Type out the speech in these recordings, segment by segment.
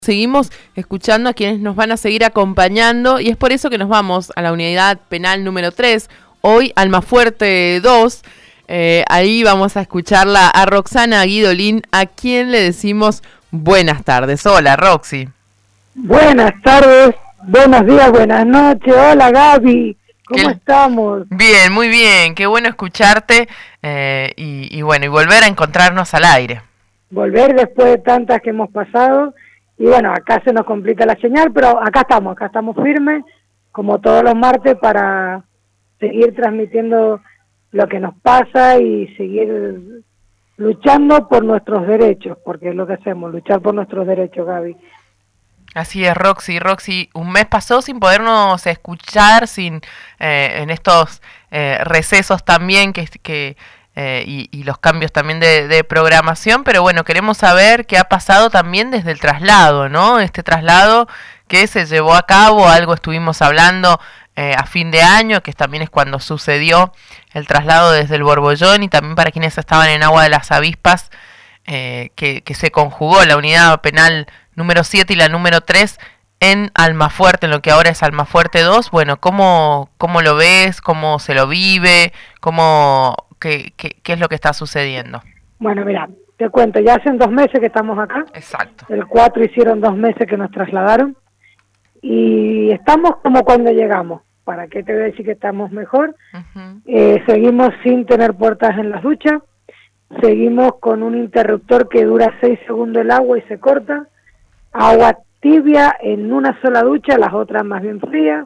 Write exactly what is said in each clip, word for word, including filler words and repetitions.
Seguimos escuchando a quienes nos van a seguir acompañando y es por eso que nos vamos a la unidad penal número tres, hoy Almafuerte dos. Eh, ahí vamos a escucharla a Roxana Guidolin, a quien le decimos buenas tardes. Hola, Roxy. Buenas tardes, buenos días, buenas noches. Hola, Gaby, ¿cómo ¿Qué? estamos? Bien, muy bien, qué bueno escucharte eh, y, y bueno, y volver a encontrarnos al aire. Volver después de tantas que hemos pasado. Y bueno, acá se nos complica la señal, pero acá estamos, acá estamos firmes, como todos los martes, para seguir transmitiendo lo que nos pasa y seguir luchando por nuestros derechos, porque es lo que hacemos, luchar por nuestros derechos, Gaby. Así es, Roxy. Roxy, un mes pasó sin podernos escuchar, sin eh, en estos eh, recesos también que... que Eh, y, y los cambios también de, de programación, pero bueno, queremos saber qué ha pasado también desde el traslado, ¿no? Este traslado que se llevó a cabo, algo estuvimos hablando eh, a fin de año, que también es cuando sucedió el traslado desde el Borbollón, y también para quienes estaban en Agua de las Avispas, eh, que, que se conjugó la unidad penal número siete y la número tres en Almafuerte, en lo que ahora es Almafuerte dos. Bueno, ¿cómo, cómo lo ves? ¿Cómo se lo vive? ¿Cómo... ¿Qué, qué, ¿Qué es lo que está sucediendo? Bueno, mira, te cuento, ya hacen dos meses que estamos acá. Exacto. El cuatro hicieron dos meses que nos trasladaron. Y estamos como cuando llegamos. ¿Para qué te voy a decir que estamos mejor? Uh-huh. eh, seguimos sin tener puertas en las duchas. Seguimos con un interruptor que dura seis segundos el agua y se corta. Agua tibia en una sola ducha, las otras más bien frías.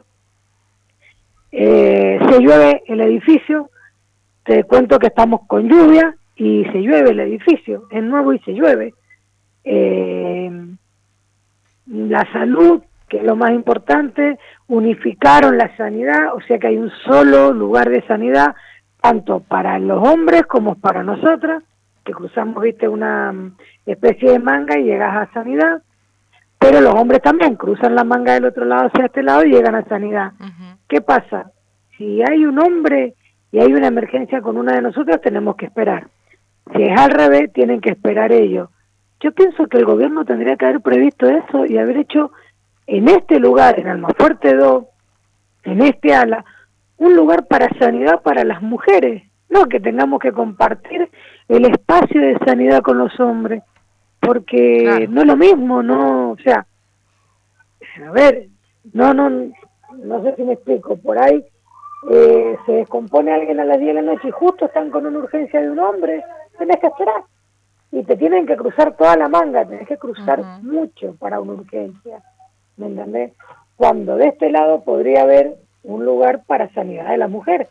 Eh, se llueve el edificio. Te cuento que estamos con lluvia y se llueve el edificio, es nuevo y se llueve. Eh, la salud, que es lo más importante, unificaron la sanidad, o sea que hay un solo lugar de sanidad, tanto para los hombres como para nosotras, que cruzamos, viste, una especie de manga y llegas a sanidad, pero los hombres también cruzan la manga del otro lado hacia este lado y llegan a sanidad. Uh-huh. ¿Qué pasa? Si hay un hombre y hay una emergencia con una de nosotros, tenemos que esperar. Si es al revés, tienen que esperar ellos. Yo pienso que el gobierno tendría que haber previsto eso y haber hecho en este lugar, en Almafuerte dos, en este ala, un lugar para sanidad para las mujeres, no que tengamos que compartir el espacio de sanidad con los hombres, porque claro, no es lo mismo, no, o sea, a ver, no, no, no sé si me explico, por ahí Eh, se descompone alguien a las diez de la noche y justo están con una urgencia de un hombre, tenés que esperar y te tienen que cruzar toda la manga, tenés que cruzar uh-huh. mucho para una urgencia, ¿me entendés? Cuando de este lado podría haber un lugar para sanidad de la mujer.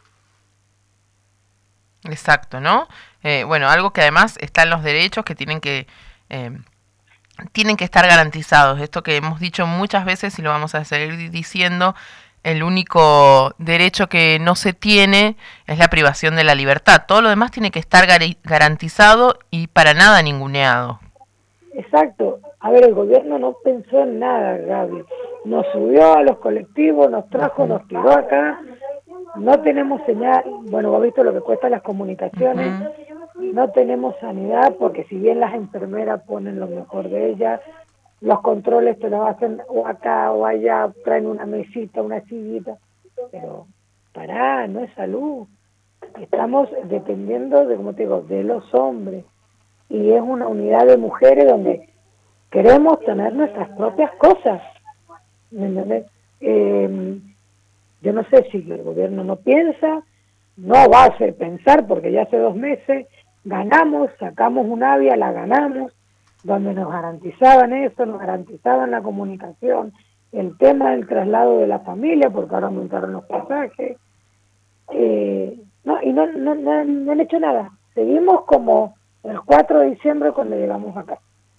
Exacto, ¿no? Eh, bueno, algo que además está en los derechos que tienen que eh, tienen que estar garantizados, esto que hemos dicho muchas veces y lo vamos a seguir diciendo. El único derecho que no se tiene es la privación de la libertad. Todo lo demás tiene que estar gar- garantizado y para nada ninguneado. Exacto. A ver, el gobierno no pensó en nada, Gaby. Nos subió a los colectivos, nos trajo, uh-huh. nos tiró acá. No tenemos señal. Bueno, vos has visto lo que cuestan las comunicaciones. Uh-huh. No tenemos sanidad porque si bien las enfermeras ponen lo mejor de ellas, los controles te los hacen o acá o allá, traen una mesita, una sillita, pero pará, no es salud. Estamos dependiendo de, como te digo, de los hombres, y es una unidad de mujeres donde queremos tener nuestras propias cosas, ¿me entiendes? Eh, yo no sé si el gobierno no piensa, no va a hacer pensar, porque ya hace dos meses ganamos, sacamos un avia, la ganamos, donde nos garantizaban eso, nos garantizaban la comunicación, el tema del traslado de la familia, porque ahora aumentaron los pasajes, eh, no, y no, no, no, no han hecho nada. Seguimos como el cuatro de diciembre cuando llegamos acá.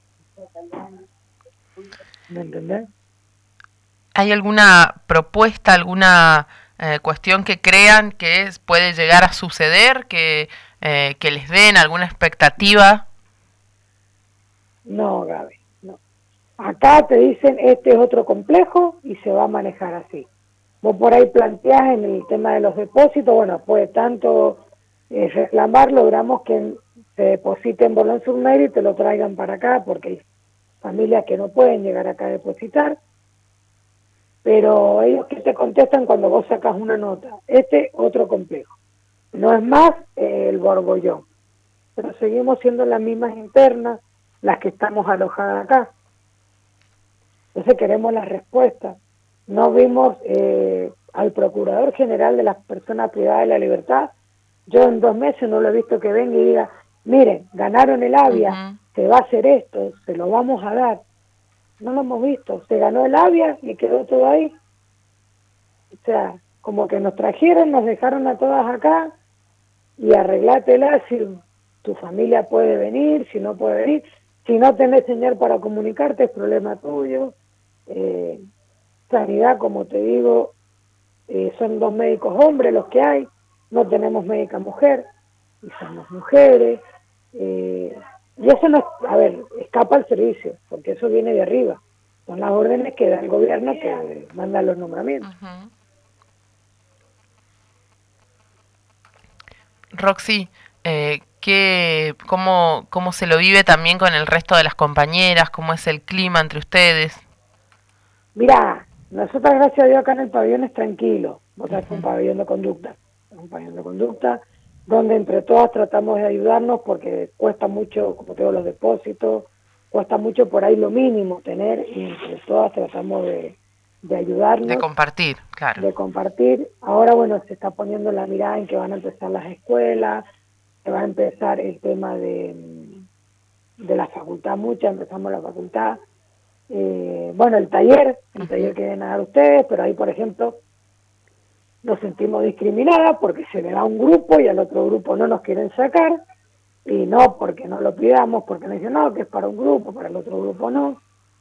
¿Me entendés? ¿Hay alguna propuesta, alguna eh, cuestión que crean que es, puede llegar a suceder, que, eh, que les den alguna expectativa? No, Gaby, no. Acá te dicen, este es otro complejo y se va a manejar así. Vos por ahí planteás en el tema de los depósitos, bueno, pues tanto eh, reclamar, logramos que se deposite en Boulogne-sur-Mer y te lo traigan para acá, porque familias que no pueden llegar acá a depositar, pero ellos que te contestan cuando vos sacas una nota, este otro complejo, no es más eh, el borbollón, pero seguimos siendo las mismas internas las que estamos alojadas acá. Entonces queremos la respuesta. No vimos eh, al Procurador General de las Personas Privadas de la Libertad. Yo en dos meses no lo he visto que venga y diga, miren, ganaron el AVIA, uh-huh. se va a hacer esto, se lo vamos a dar. No lo hemos visto. Se ganó el AVIA y quedó todo ahí. O sea, como que nos trajeron, nos dejaron a todas acá y arreglátela si tu familia puede venir, si no puede venir. Si no tenés señal para comunicarte, es problema tuyo. Eh, sanidad, como te digo, eh, son dos médicos hombres los que hay, no tenemos médica mujer, y somos mujeres, eh, y eso no, a ver, escapa al servicio, porque eso viene de arriba, son las órdenes que da el gobierno que manda los nombramientos. Uh-huh. Roxy, eh, ¿qué, cómo, ¿cómo se lo vive también con el resto de las compañeras? ¿Cómo es el clima entre ustedes? Mira, nosotras gracias a Dios acá en el pabellón es tranquilo, o sea, es un pabellón de conducta, es un pabellón de conducta, donde entre todas tratamos de ayudarnos porque cuesta mucho, como te digo, los depósitos, cuesta mucho por ahí lo mínimo tener, y entre todas tratamos de, de ayudarnos. De compartir, claro. De compartir. Ahora, bueno, se está poniendo la mirada en que van a empezar las escuelas, que va a empezar el tema de, de la facultad, mucha, empezamos la facultad. Eh, bueno, el taller, el uh-huh. taller que deben dar ustedes, pero ahí, por ejemplo, nos sentimos discriminadas porque se le da a un grupo y al otro grupo no nos quieren sacar, y no porque no lo pidamos, porque nos dicen, no, que es para un grupo, para el otro grupo no.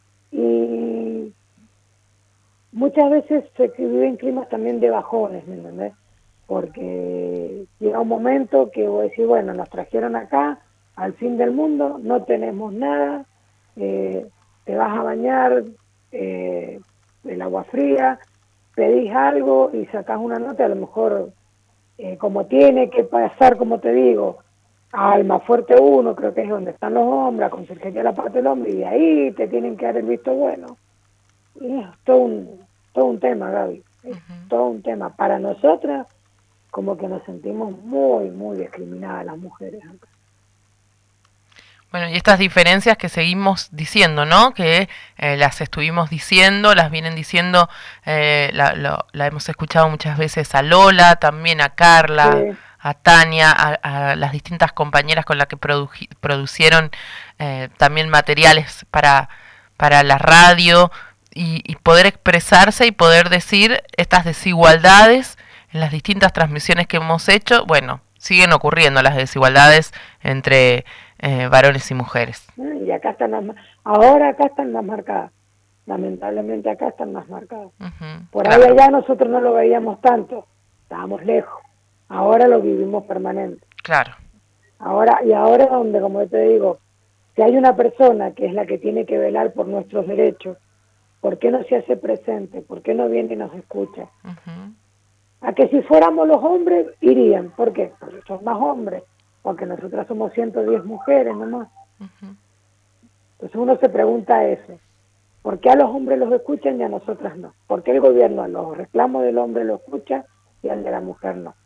Y muchas veces se viven climas también de bajones, ¿me entendés? Porque llega un momento que voy a decir, bueno, nos trajeron acá, al fin del mundo, no tenemos nada, eh, te vas a bañar, eh, el agua fría, pedís algo y sacás una nota, a lo mejor eh, como tiene que pasar, como te digo, a Almafuerte uno, creo que es donde están los hombres, a Conserjería de la Parte del Hombre, y de ahí te tienen que dar el visto bueno. Y es todo un, todo un tema, Gaby, es uh-huh. todo un tema. Para nosotras, como que nos sentimos muy, muy discriminadas las mujeres acá. Bueno, y estas diferencias que seguimos diciendo, ¿no? Que eh, las estuvimos diciendo, las vienen diciendo, eh, la, lo, la hemos escuchado muchas veces a Lola, también a Carla, sí. a Tania, a, a las distintas compañeras con las que produ producieron eh, también materiales para, para la radio, y, y poder expresarse y poder decir estas desigualdades en las distintas transmisiones que hemos hecho. Bueno, siguen ocurriendo las desigualdades entre Eh, varones y mujeres. Y acá están más, ahora acá están más marcadas, lamentablemente acá están más marcadas. Uh-huh, Por claro. ahí allá nosotros no lo veíamos tanto, estábamos lejos, ahora lo vivimos permanente. Claro. Ahora, y ahora donde, como yo te digo, si hay una persona que es la que tiene que velar por nuestros derechos, ¿por qué no se hace presente? ¿Por qué no viene y nos escucha? Uh-huh. A que si fuéramos los hombres, irían. ¿Por qué? Porque son más hombres. Porque nosotras somos ciento diez mujeres nomás. Uh-huh. Entonces uno se pregunta eso, ¿por qué a los hombres los escuchan y a nosotras no? ¿Por qué el gobierno a los reclamos del hombre lo escucha y al de la mujer no?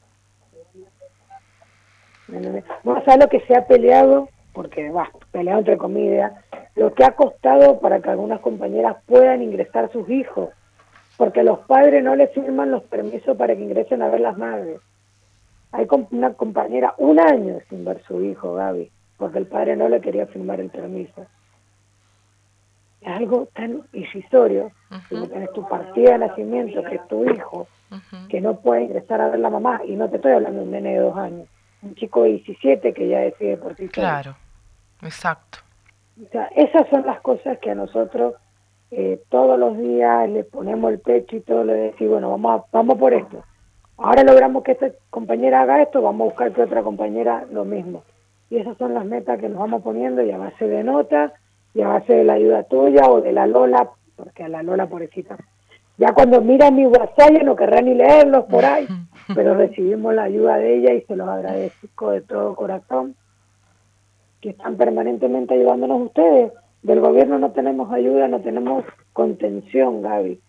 Bueno, ¿sabes lo que se ha peleado? Porque, va, peleado entre comillas, lo que ha costado para que algunas compañeras puedan ingresar sus hijos, porque los padres no les firman los permisos para que ingresen a ver las madres. Hay una compañera un año sin ver su hijo, Gaby, porque el padre no le quería firmar el permiso. Es algo tan irrisorio, uh-huh. si no tienes tu partida de nacimiento, que es tu hijo, uh-huh. que no puede ingresar a ver la mamá, y no te estoy hablando de un nene de dos años, un chico de diecisiete que ya decide por sí solo. Claro, exacto. O sea, esas son las cosas que a nosotros eh, todos los días le ponemos el pecho y todo le decimos, bueno, vamos, a, vamos por esto. Ahora logramos que esta compañera haga esto, vamos a buscar que otra compañera lo mismo. Y esas son las metas que nos vamos poniendo, y a base de notas, y a base de la ayuda tuya o de la Lola, porque a la Lola, pobrecita, ya cuando mira mi WhatsApp ya no querrá ni leerlos por ahí, pero recibimos la ayuda de ella y se los agradezco de todo corazón, que están permanentemente ayudándonos ustedes, Del gobierno no tenemos ayuda, no tenemos contención, Gaby.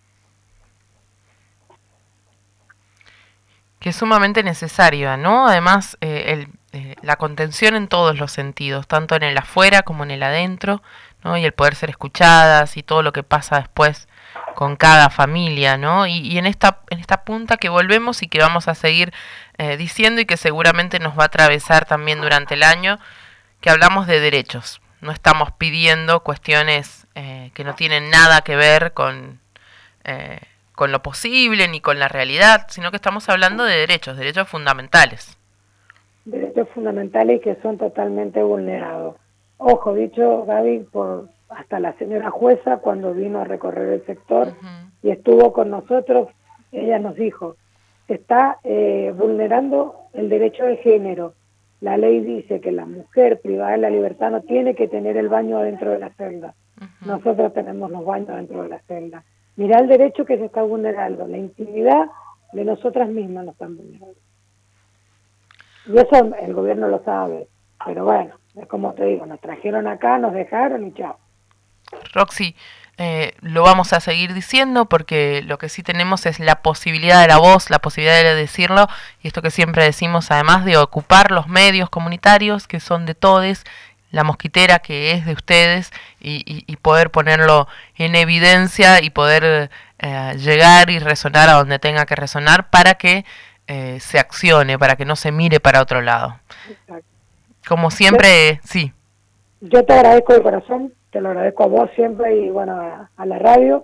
Que es sumamente necesaria, ¿no? Además, eh, el, eh, la contención en todos los sentidos, tanto en el afuera como en el adentro, ¿no? Y el poder ser escuchadas y todo lo que pasa después con cada familia, ¿no? Y, y en esta en esta punta que volvemos y que vamos a seguir eh, diciendo y que seguramente nos va a atravesar también durante el año, que hablamos de derechos. No estamos pidiendo cuestiones eh, que no tienen nada que ver con... Eh, con lo posible ni con la realidad, sino que estamos hablando de derechos, derechos fundamentales. Derechos fundamentales que son totalmente vulnerados. Ojo, dicho, Gaby, por hasta la señora jueza cuando vino a recorrer el sector uh-huh. y estuvo con nosotros, ella nos dijo, se está eh, vulnerando el derecho de género. La ley dice que la mujer privada de la libertad no tiene que tener el baño adentro de la celda. Uh-huh. Nosotros tenemos los baños dentro de la celda. Mirá el derecho que se está vulnerando, la intimidad de nosotras mismas nos están vulnerando. Y eso el gobierno lo sabe, pero bueno, es como te digo, nos trajeron acá, nos dejaron y chao. Roxy, eh, lo vamos a seguir diciendo porque lo que sí tenemos es la posibilidad de la voz, la posibilidad de decirlo, y esto que siempre decimos, además de ocupar los medios comunitarios que son de todes, la mosquitera que es de ustedes y, y, y poder ponerlo en evidencia y poder eh, llegar y resonar a donde tenga que resonar para que eh, se accione, para que no se mire para otro lado. Exacto. Como siempre, yo, sí. Yo te agradezco de corazón, te lo agradezco a vos siempre y bueno, a, a la radio,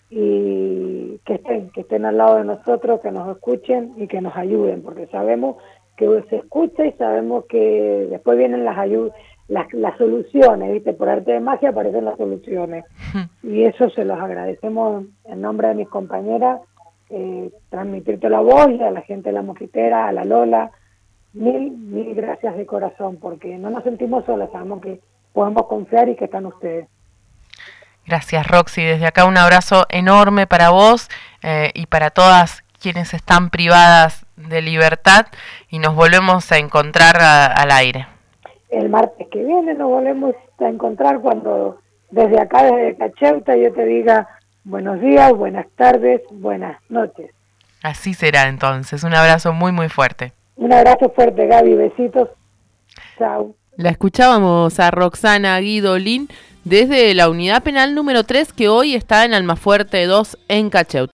y que estén, que estén al lado de nosotros, que nos escuchen y que nos ayuden, porque sabemos que se escucha y sabemos que después vienen las ayudas, Las, las soluciones, ¿viste? Por arte de magia aparecen las soluciones. Y eso se los agradecemos en nombre de mis compañeras, eh, transmitirte la voz y a la gente de la mosquitera, a la Lola. Mil, mil gracias de corazón, porque no nos sentimos solas, sabemos que podemos confiar y que están ustedes. Gracias, Roxy. Desde acá un abrazo enorme para vos eh, y para todas quienes están privadas de libertad, y nos volvemos a encontrar a, al aire. El martes que viene nos volvemos a encontrar cuando desde acá, desde Cacheuta, yo te diga buenos días, buenas tardes, buenas noches. Así será entonces. Un abrazo muy, muy fuerte. Un abrazo fuerte, Gaby. Besitos. Chao. La escuchábamos a Roxana Guidolin desde la unidad penal número tres, que hoy está en Almafuerte dos en Cacheuta.